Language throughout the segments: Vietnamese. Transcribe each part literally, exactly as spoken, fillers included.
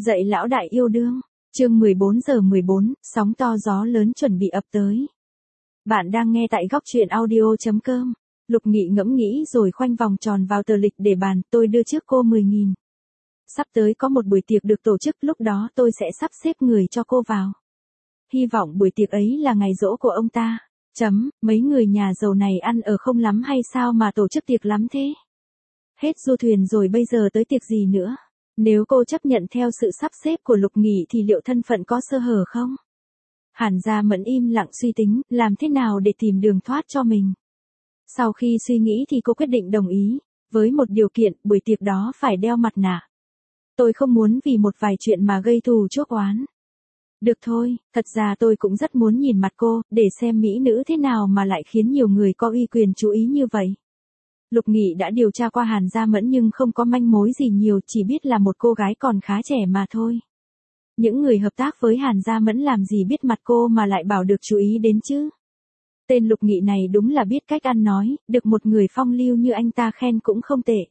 Dạy lão đại yêu đương, chương mười bốn giờ mười bốn, sóng to gió lớn chuẩn bị ập tới. Bạn đang nghe tại góc truyện audio.com. Lục Nghị ngẫm nghĩ rồi khoanh vòng tròn vào tờ lịch để bàn, tôi đưa trước cô mười nghìn. Sắp tới có một buổi tiệc được tổ chức, lúc đó tôi sẽ sắp xếp người cho cô vào. Hy vọng buổi tiệc ấy là ngày giỗ của ông ta. Chấm, mấy người nhà giàu này ăn ở không lắm hay sao mà tổ chức tiệc lắm thế? Hết du thuyền rồi bây giờ tới tiệc gì nữa? Nếu cô chấp nhận theo sự sắp xếp của Lục Nghị thì liệu thân phận có sơ hở không? Hàn Gia Mẫn im lặng suy tính, làm thế nào để tìm đường thoát cho mình. Sau khi suy nghĩ thì cô quyết định đồng ý, với một điều kiện, buổi tiệc đó phải đeo mặt nạ. Tôi không muốn vì một vài chuyện mà gây thù chuốc oán. Được thôi, thật ra tôi cũng rất muốn nhìn mặt cô, để xem mỹ nữ thế nào mà lại khiến nhiều người có uy quyền chú ý như vậy. Lục Nghị đã điều tra qua Hàn Gia Mẫn nhưng không có manh mối gì nhiều, chỉ biết là một cô gái còn khá trẻ mà thôi. Những người hợp tác với Hàn Gia Mẫn làm gì biết mặt cô mà lại bảo được chú ý đến chứ. Tên Lục Nghị này đúng là biết cách ăn nói, được một người phong lưu như anh ta khen cũng không tệ.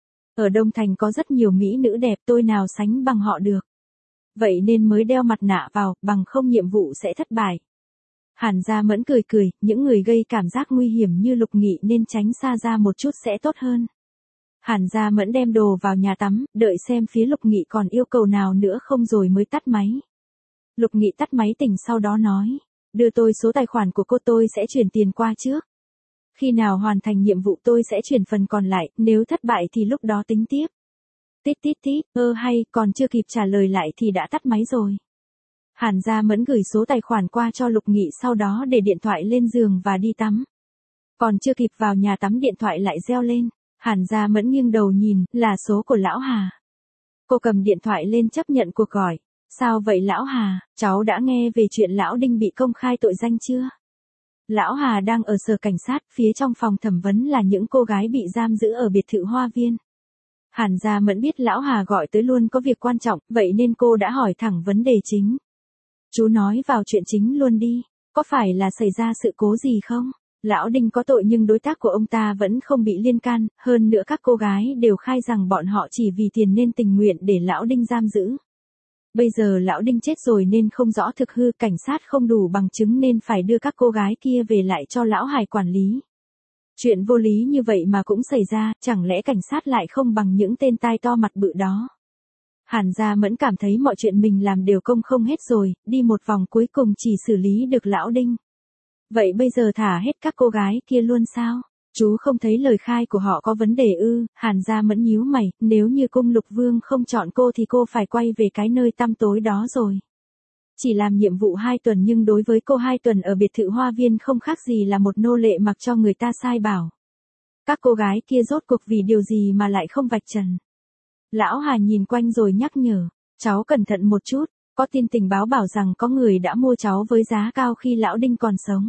Ở Đông Thành có rất nhiều mỹ nữ đẹp, tôi nào sánh bằng họ được. Vậy nên mới đeo mặt nạ vào, bằng không nhiệm vụ sẽ thất bại. Hàn Gia Mẫn cười cười, những người gây cảm giác nguy hiểm như Lục Nghị nên tránh xa ra một chút sẽ tốt hơn. Hàn Gia Mẫn đem đồ vào nhà tắm, đợi xem phía Lục Nghị còn yêu cầu nào nữa không rồi mới tắt máy. Lục Nghị tắt máy tỉnh sau đó nói, đưa tôi số tài khoản của cô, tôi sẽ chuyển tiền qua trước. Khi nào hoàn thành nhiệm vụ tôi sẽ chuyển phần còn lại, nếu thất bại thì lúc đó tính tiếp. Tít tít tít, ơ hay, còn chưa kịp trả lời lại thì đã tắt máy rồi. Hàn Gia Mẫn gửi số tài khoản qua cho Lục Nghị, sau đó để điện thoại lên giường và đi tắm. Còn chưa kịp vào nhà tắm điện thoại lại reo lên. Hàn Gia Mẫn nghiêng đầu nhìn, là số của lão Hà. Cô cầm điện thoại lên chấp nhận cuộc gọi. Sao vậy lão Hà, cháu đã nghe về chuyện lão Đinh bị công khai tội danh chưa? Lão Hà đang ở sở cảnh sát, phía trong phòng thẩm vấn là những cô gái bị giam giữ ở biệt thự Hoa Viên. Hàn Gia Mẫn biết lão Hà gọi tới luôn có việc quan trọng, vậy nên cô đã hỏi thẳng vấn đề chính. Chú nói vào chuyện chính luôn đi, có phải là xảy ra sự cố gì không? Lão Đinh có tội nhưng đối tác của ông ta vẫn không bị liên can, hơn nữa các cô gái đều khai rằng bọn họ chỉ vì tiền nên tình nguyện để lão Đinh giam giữ. Bây giờ lão Đinh chết rồi nên không rõ thực hư, cảnh sát không đủ bằng chứng nên phải đưa các cô gái kia về lại cho lão Hải quản lý. Chuyện vô lý như vậy mà cũng xảy ra, chẳng lẽ cảnh sát lại không bằng những tên tai to mặt bự đó? Hàn Gia Mẫn cảm thấy mọi chuyện mình làm đều công không hết rồi, đi một vòng cuối cùng chỉ xử lý được lão Đinh. Vậy bây giờ thả hết các cô gái kia luôn sao? Chú không thấy lời khai của họ có vấn đề ư? Hàn Gia Mẫn nhíu mày, nếu như cung Lục Vương không chọn cô thì cô phải quay về cái nơi tăm tối đó rồi. Chỉ làm nhiệm vụ hai tuần nhưng đối với cô hai tuần ở biệt thự Hoa Viên không khác gì là một nô lệ mặc cho người ta sai bảo. Các cô gái kia rốt cuộc vì điều gì mà lại không vạch trần? Lão Hà nhìn quanh rồi nhắc nhở, cháu cẩn thận một chút, có tin tình báo bảo rằng có người đã mua cháu với giá cao khi lão Đinh còn sống.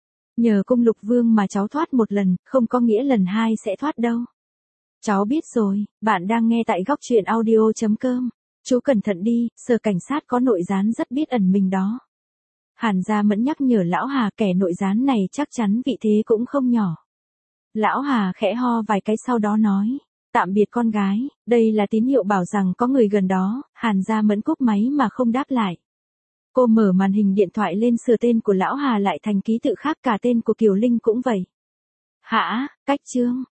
Nhờ cung Lục Vương mà cháu thoát một lần, không có nghĩa lần hai sẽ thoát đâu. Cháu biết rồi, bạn đang nghe tại góc truyện audio.com. Chú cẩn thận đi, sở cảnh sát có nội gián rất biết ẩn mình đó. Hàn Gia Mẫn nhắc nhở lão Hà, kẻ nội gián này chắc chắn vị thế cũng không nhỏ. Lão Hà khẽ ho vài cái sau đó nói, tạm biệt con gái, đây là tín hiệu bảo rằng có người gần đó. Hàn Gia Mẫn cúp máy mà không đáp lại. Cô mở màn hình điện thoại lên, sửa tên của lão Hà lại thành ký tự khác, cả tên của Kiều Linh cũng vậy. Hả, cách chương,